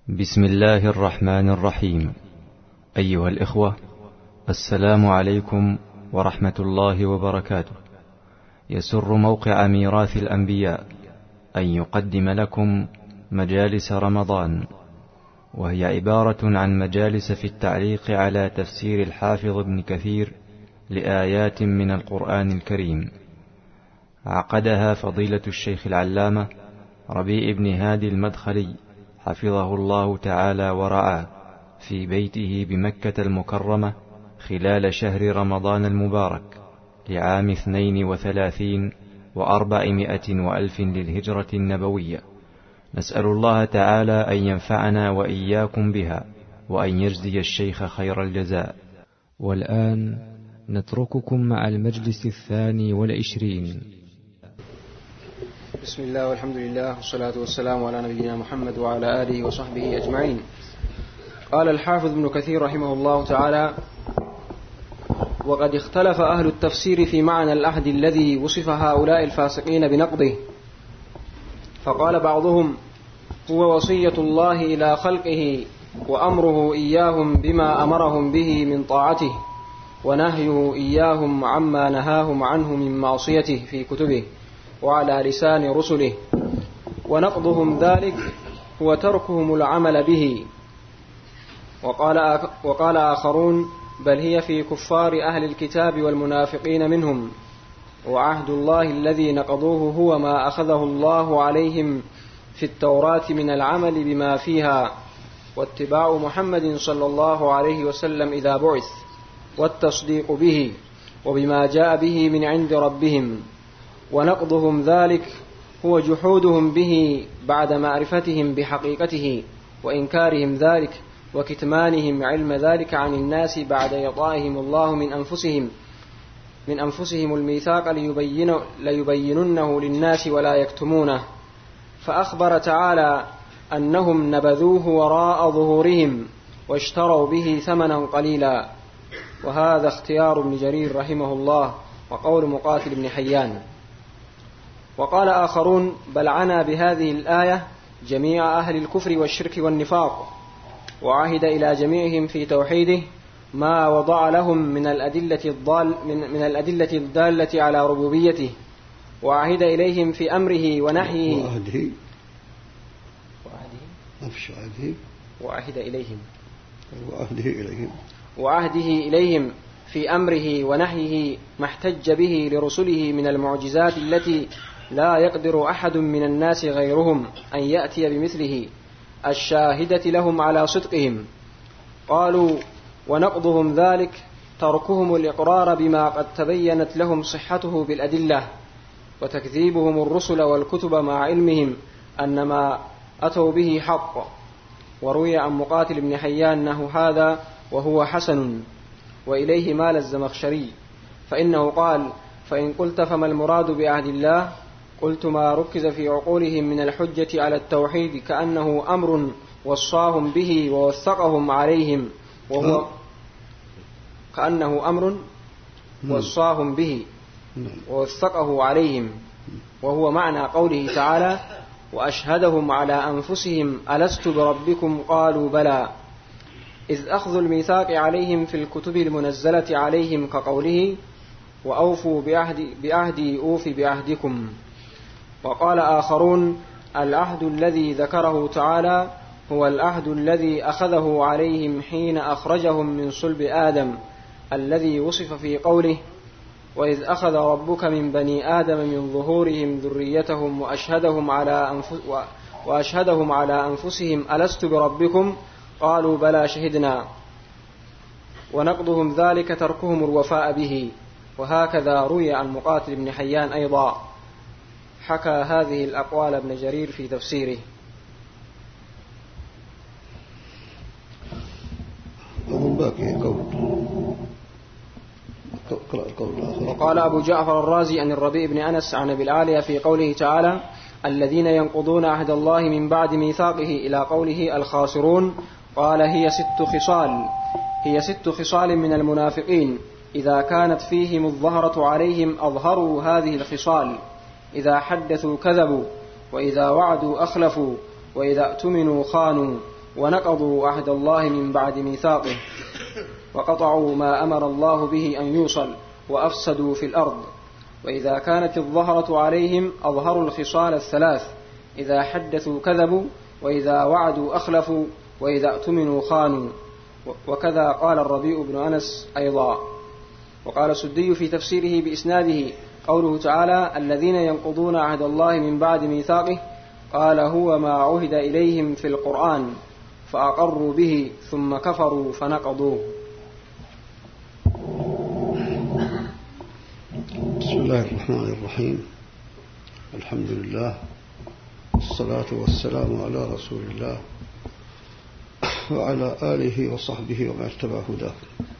بسم الله الرحمن الرحيم. أيها الإخوة، السلام عليكم ورحمة الله وبركاته. يسر موقع ميراث الأنبياء أن يقدم لكم مجالس رمضان، وهي عبارة عن مجالس في التعليق على تفسير الحافظ ابن كثير لآيات من القرآن الكريم. عقدها فضيلة الشيخ العلامة ربيع بن هادي المدخلي حفظه الله تعالى ورعاه في بيته بمكة المكرمة خلال شهر رمضان المبارك لعام 32 و400 وألف للهجرة النبوية. نسأل الله تعالى أن ينفعنا وإياكم بها، وأن يجزي الشيخ خير الجزاء. والآن نترككم مع المجلس 22. بسم الله والحمد لله والصلاة والسلام على نبينا محمد وعلى آله وصحبه أجمعين. قال الحافظ ابن كثير رحمه الله تعالى: وقد اختلف أهل التفسير في معنى العهد الذي وصف هؤلاء الفاسقين بنقضه، فقال بعضهم: هو وصية الله إلى خلقه وأمره إياهم بما أمرهم به من طاعته، ونهيه إياهم عما نهاهم عنه من معصيته في كتبه وعلى لسان رسله، ونقضهم ذلك هو تركهم العمل به. وقال آخرون: بل هي في كفار أهل الكتاب والمنافقين منهم، وعهد الله الذي نقضوه هو ما أخذه الله عليهم في التوراة من العمل بما فيها، واتباع محمد صلى الله عليه وسلم إذا بعث، والتصديق به وبما جاء به من عند ربهم. ونقضهم ذلك هو جحودهم به بعد معرفتهم بحقيقته، وإنكارهم ذلك، وكتمانهم علم ذلك عن الناس بعد إعطائهم الله من أنفسهم الميثاق ليبيننه للناس ولا يكتمونه. فأخبر تعالى أنهم نبذوه وراء ظهورهم واشتروا به ثمنا قليلا، وهذا اختيار ابن جرير رحمه الله وقول مقاتل بن حيان. وقال آخرون: بل عنى بهذه الآية جميع أهل الكفر والشرك والنفاق، وعهد إلى جميعهم في توحيده ما وضع لهم من الأدلة الدالة على ربوبيته، وعهد إليهم في أمره ونحيه وعهده إليهم في أمره ونحيه ما احتج به لرسله من المعجزات التي لا يقدر أحد من الناس غيرهم أن يأتي بمثله، الشاهدة لهم على صدقهم. قالوا: ونقضهم ذلك تركهم الإقرار بما قد تبينت لهم صحته بالأدلة، وتكذيبهم الرسل والكتب مع علمهم أن ما أتوا به حق. وروي عن مقاتل بن حيان أنه هذا وهو حسن، وإليه مال الزمخشري، فإنه قال: فإن قلت فما المراد بعهد الله؟ قلت: ما ركز في عقولهم من الحجة على التوحيد كأنه أمر وصاهم به ووثقهم عليهم، وهو كأنه أمر وصاهم به ووثقه عليهم، وهو معنى قوله تعالى: وأشهدهم على أنفسهم ألست بربكم قالوا بلى، إذ أخذ الميثاق عليهم في الكتب المنزلة عليهم كقوله: وأوفوا بعهدي أوف بعهدكم. وقال آخرون: العهد الذي ذكره تعالى هو العهد الذي أخذه عليهم حين أخرجهم من صلب آدم، الذي وصف في قوله: وإذ أخذ ربك من بني آدم من ظهورهم ذريتهم وأشهدهم على أنفسهم ألست بربكم قالوا بلى شهدنا. ونقضهم ذلك تركهم الوفاء به. وهكذا روي عن مقاتل بن حيان أيضا. حكى هذه الأقوال ابن جرير في تفسيره. وقال أبو جعفر الرازي عن الربيع بن أنس عن أبي العالية في قوله تعالى: الذين ينقضون عهد الله من بعد ميثاقه إلى قوله الخاسرون، قال: هي ست خصال من المنافقين، إذا كانت فيهم الظهرة عليهم أظهروا هذه الخصال: إذا حدثوا كذبوا، وإذا وعدوا أخلفوا، وإذا اؤتمنوا خانوا، ونقضوا عهد الله من بعد ميثاقه وقطعوا ما أمر الله به أن يوصل وأفسدوا في الأرض. وإذا كانت الظهرة عليهم أظهروا الخصال الثلاث: إذا حدثوا كذبوا، وإذا وعدوا أخلفوا، وإذا اؤتمنوا خانوا. وكذا قال الربيع بن أنس أيضا. وقال السدي في تفسيره بإسناده قوله تعالى: الذين ينقضون عهد الله من بعد ميثاقه، قال: هو ما عهد إليهم في القرآن فأقروا به ثم كفروا فنقضوه. بسم الله الرحمن الرحيم. الحمد لله والصلاة والسلام على رسول الله وعلى آله وصحبه ومن اتبع هداه.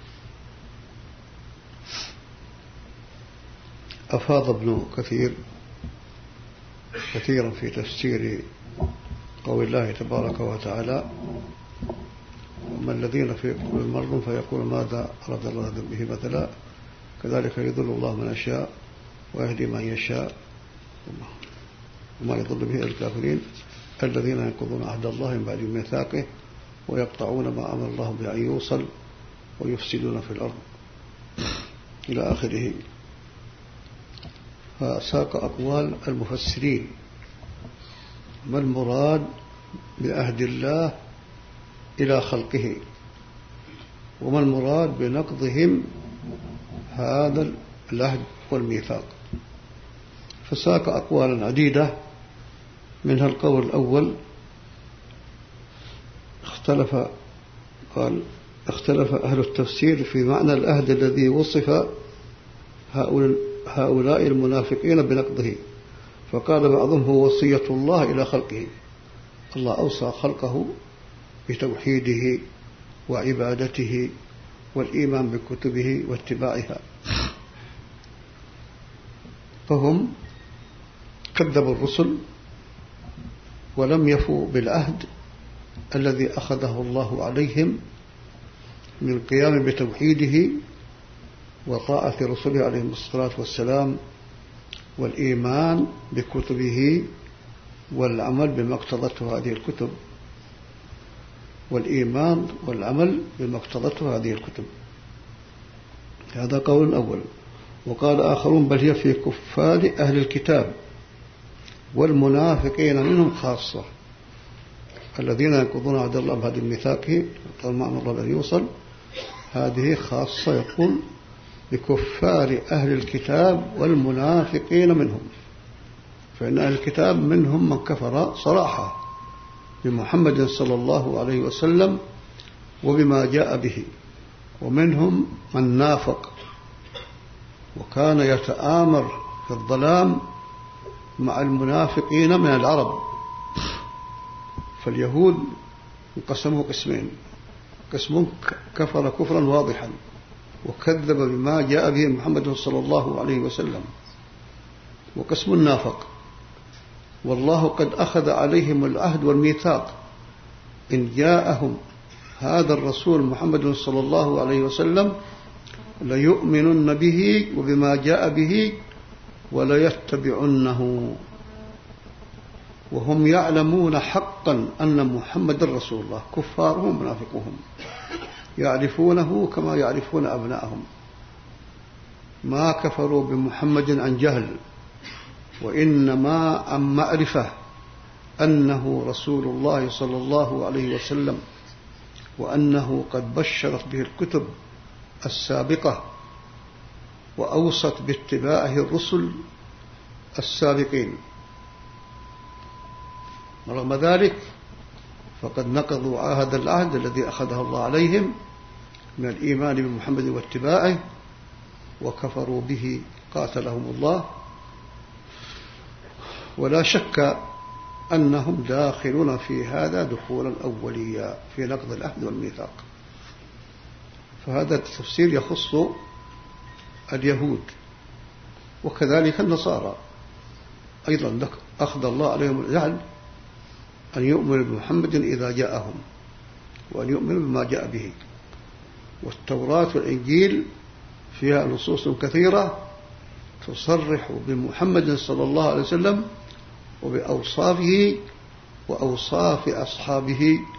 أفاض ابن كثير كثيرا في تفسير قول الله تبارك وتعالى: وما الذين في قلوبهم مرض فيقول ماذا أراد الله به مثلا كذلك يضل الله من يشاء ويهدي من يشاء وما يضل به الكافرين الذين ينقضون عهد الله من بعد ميثاقه ويقطعون ما أمر الله به أن يوصل ويفسدون في الأرض إلى آخره. فساق أقوال المفسرين ما المراد بعهد الله إلى خلقه، وما المراد بنقضهم هذا العهد والميثاق. فساق أقوالا عديدة، منها القول الأول اختلف أهل التفسير في معنى العهد الذي وصف هؤلاء المنافقين بنقضه، فقال بعضهم هو وصية الله إلى خلقه. الله أوصى خلقه بتوحيده وعبادته والإيمان بكتبه واتباعها، فهم كذبوا الرسل ولم يفوا بالعهد الذي أخذه الله عليهم من قيام بتوحيده وطاعة رسله عليهم الصلاة والسلام والإيمان بكتبه والعمل بما اقتضته هذه الكتب والإيمان والعمل بما اقتضته هذه الكتب. هذا قول أول. وقال آخرون بل هي في كفار أهل الكتاب والمنافقين منهم خاصة، الذين ينقضون عهد الله بعد ميثاقه وما أمر الله أن يوصل، هذه خاصة يقول بكفار أهل الكتاب والمنافقين منهم، فإن أهل الكتاب منهم من كفر صراحة بمحمد صلى الله عليه وسلم وبما جاء به، ومنهم من نافق وكان يتآمر في الظلام مع المنافقين من العرب. فاليهود انقسموا قسمين: قسم كفر كفرا واضحا وكذب بما جاء به محمد صلى الله عليه وسلم، وقسم نافق والله قد أخذ عليهم العهد والميثاق إن جاءهم هذا الرسول محمد صلى الله عليه وسلم ليؤمنن به وبما جاء به وليتبعنه وهم يعلمون حقا أن محمد رسول الله. كفارهم منافقهم يعرفونه كما يعرفون أبناءهم، ما كفروا بمحمد عن جهل وإنما عن معرفة أنه رسول الله صلى الله عليه وسلم، وأنه قد بشرت به الكتب السابقة وأوصت باتباعه الرسل السابقين. ورغم ذلك فقد نقضوا هذا العهد الذي أخذه الله عليهم من الإيمان بمحمد واتباعه وكفروا به قاتلهم الله. ولا شك أنهم داخلون في هذا دخولا أوليا في نقض العهد والميثاق. فهذا التفسير يخص اليهود وكذلك النصارى أيضا، أخذ الله عليهم العهد أن يؤمنوا بمحمد إذا جاءهم وأن يؤمنوا بما جاء به. والتوراة والإنجيل فيها نصوص كثيرة تصرح بمحمد صلى الله عليه وسلم وبأوصافه وأوصاف أصحابه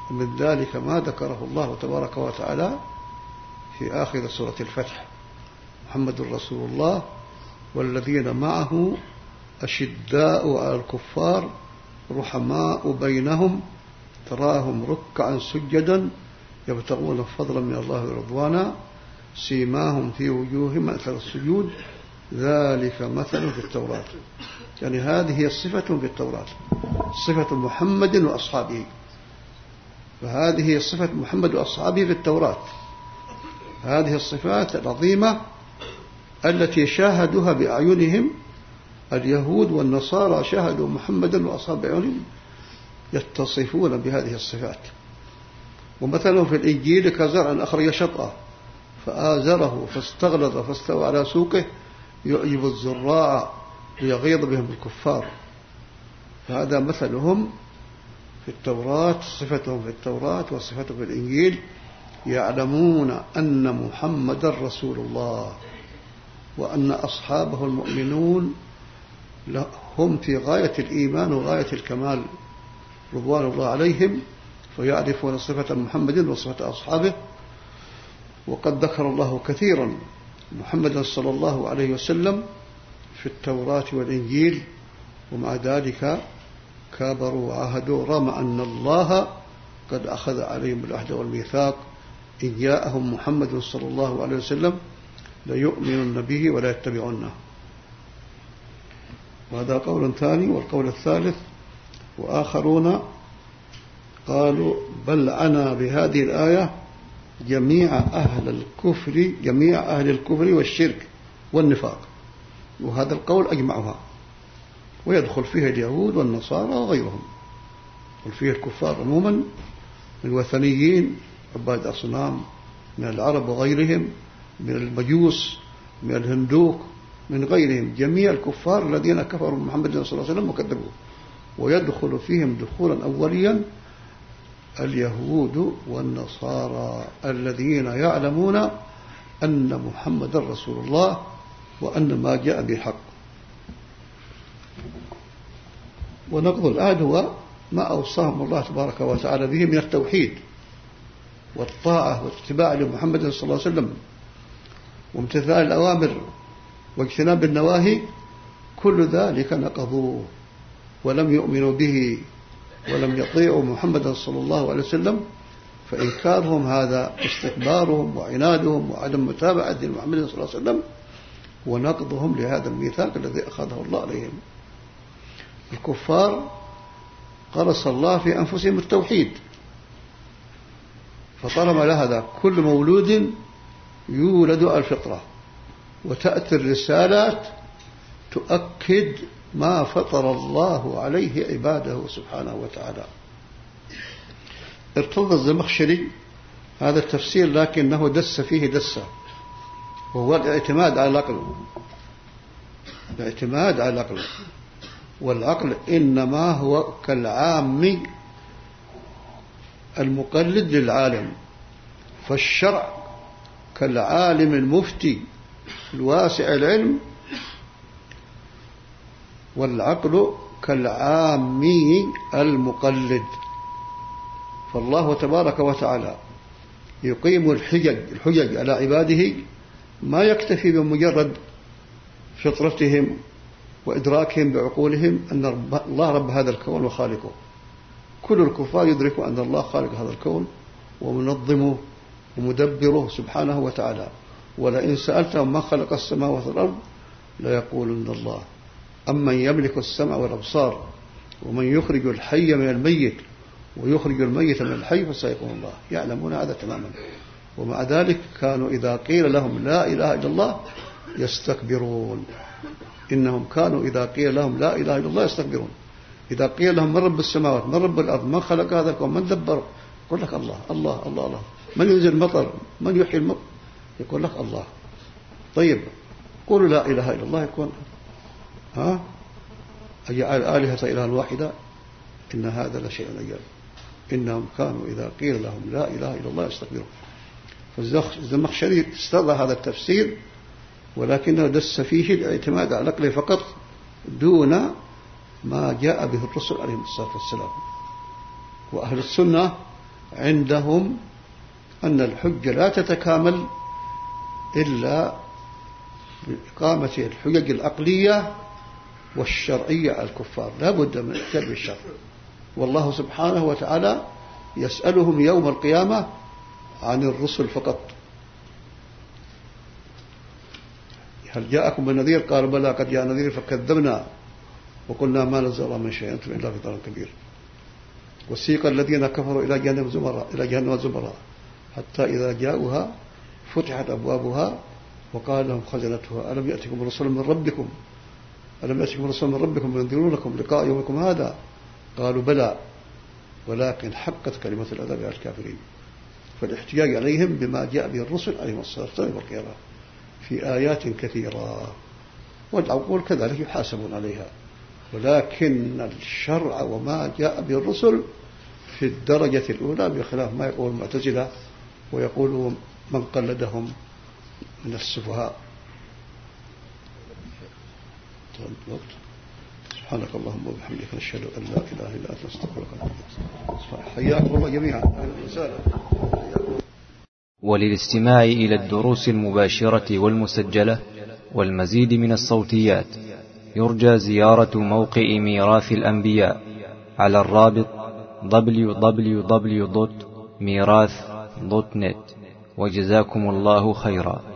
ومن ذلك ما ذكره الله تبارك وتعالى في آخر سورة الفتح: محمد رسول الله والذين معه أشداء على الكفار رحماء بينهم تراهم ركعا سجدا يبتغون فضلا من الله ورضوانا سيماهم في وجوههم أثر السجود ذلك مثل في التوراة. يعني هذه هي الصفة في التوراة، صفة محمد وأصحابه، فهذه هي صفة محمد وأصحابه في التوراة. هذه الصفات العظيمة التي شاهدوها بأعينهم، اليهود والنصارى شاهدوا محمدا وأصحابه بأعينهم يتصفون بهذه الصفات. ومثلا في الإنجيل: كزرع أخرج شطأه فآزره فاستغلظ فاستوى على سوقه يعجب الزراع ليغيظ بهم الكفار. فهذا مثلهم في التوراة، صفتهم في التوراة وصفتهم في الإنجيل: يعلمون أن محمد رسول الله وأن أصحابه المؤمنون هم في غاية الإيمان وغاية الكمال رضوان الله عليهم، فيعرفون صفة محمد وصفة أصحابه. وقد ذكر الله كثيرا محمد صلى الله عليه وسلم في التوراة والإنجيل، ومع ذلك كابروا وعاهدوا رغم أن الله قد أخذ عليهم العهد والميثاق: إن جاءهم محمد صلى الله عليه وسلم ليؤمنون به ولا يتبعونه. وهذا قول ثاني. والقول الثالث: وآخرون قالوا بل عنا بهذه الآية جميع أهل الكفر والشرك والنفاق، وهذا القول أجمعها، ويدخل فيه اليهود والنصارى وغيرهم، وفيه الكفار عموما من الوثنيين عباد أصنام من العرب وغيرهم، من المجوس، من الهندوك، من غيرهم، جميع الكفار الذين كفروا محمد صلى الله عليه وسلم وكذبوه. ويدخل فيهم دخولا أوليا اليهود والنصارى الذين يعلمون أن محمد رسول الله وأن ما جاء بالحق. ونقض العهد هو ما أوصاهم الله تبارك وتعالى به من التوحيد والطاعة والاتباع لمحمد صلى الله عليه وسلم وامتثال الأوامر واجتناب النواهي، كل ذلك نقضوه ولم يؤمنوا به ولم يطيعوا محمد صلى الله عليه وسلم. فإنكارهم هذا استكبارهم وعنادهم وعدم متابعة محمد صلى الله عليه وسلم ونقضهم لهذا الميثاق الذي أخذه الله عليهم. الكفار قرص الله في أنفسهم التوحيد، فطالما لهذا كل مولود يولد على الفطرة، وتأتي الرسالات تؤكد ما فطر الله عليه عباده سبحانه وتعالى. ارتضى الزمخشري هذا التفسير لكنه دس فيه دسة، وهو الاعتماد على العقل. الاعتماد على العقل، والعقل إنما هو كالعام المقلد للعالم، فالشرع كالعالم المفتي الواسع العلم، والعقل كالعامي المقلد. فالله تبارك وتعالى يقيم الحجج على عباده، ما يكتفي بمجرد فطرتهم وإدراكهم بعقولهم أن الله رب هذا الكون وخالقه. كل الكفار يدركوا أن الله خالق هذا الكون ومنظمه ومدبره سبحانه وتعالى. ولئن سألتهم ما خلق السماوات والأرض ليقولن الله. أمن يملك السمع والأبصار ومن يخرج الحي من الميت ويخرج الميت من الحي فسيقول الله. يعلمون هذا تماما، ومع ذلك كانوا إذا قيل لهم لا إله إلا الله يستكبرون. إنهم كانوا إذا قيل لهم لا إله إلا الله يستكبرون. إذا قيل لهم من رب السماوات من رب الأرض من خلق هذا الكون من دبر، يقول لك الله الله الله الله. من ينزل المطر من يحيي المطر، يقول لك الله. طيب قولوا لا إله إلا الله، يكون أجعل آلهة إلها واحدة إن هذا لشيء عجاب. إنهم كانوا إذا قيل لهم لا إله إلا الله يستكبرون. فالزمخشري استرضى هذا التفسير، ولكنه دس فيه الاعتماد على العقل فقط دون ما جاء به الرسل عليهم الصلاة والسلام. وأهل السنة عندهم أن الحجة لا تتكامل إلا بإقامة الحجج العقلية والشرعية على الكفار، لا بد من الكتاب الشرع. والله سبحانه وتعالى يسألهم يوم القيامة عن الرسل فقط: هل جاءكم من نذير؟ قالوا بلى قد جاء نذير فكذبنا وقلنا ما نزل الله من شيء أنتم إلا في ضلال كبير. وسيق الذين كفروا إلى جهنم زمرا حتى إذا جاءوها فتحت أبوابها وقال لهم خزنتها ألم يأتكم رسول من ربكم ينذرونكم لقاء يومكم هذا؟ قالوا بلى ولكن حقت كلمة العذاب على الكافرين. فالاحتجاج عليهم بما جاء به الرسل عليهم الصلاة والسلام والقيامة في آيات كثيرة، والعقول كذلك يحاسبون عليها، ولكن الشرع وما جاء به الرسل في الدرجة الأولى، بخلاف ما يقول المعتزلة ويقول من قلدهم من السفهاء. سبحانك اللهم وبحمدك نشهد أن لا إله إلا أنت نستغفرك ونتوب إليك. حياكم الله جميعا. وللاستماع إلى الدروس المباشرة والمسجلة والمزيد من الصوتيات يرجى زيارة موقع ميراث الأنبياء على الرابط www.mirath.net. وجزاكم الله خيرا.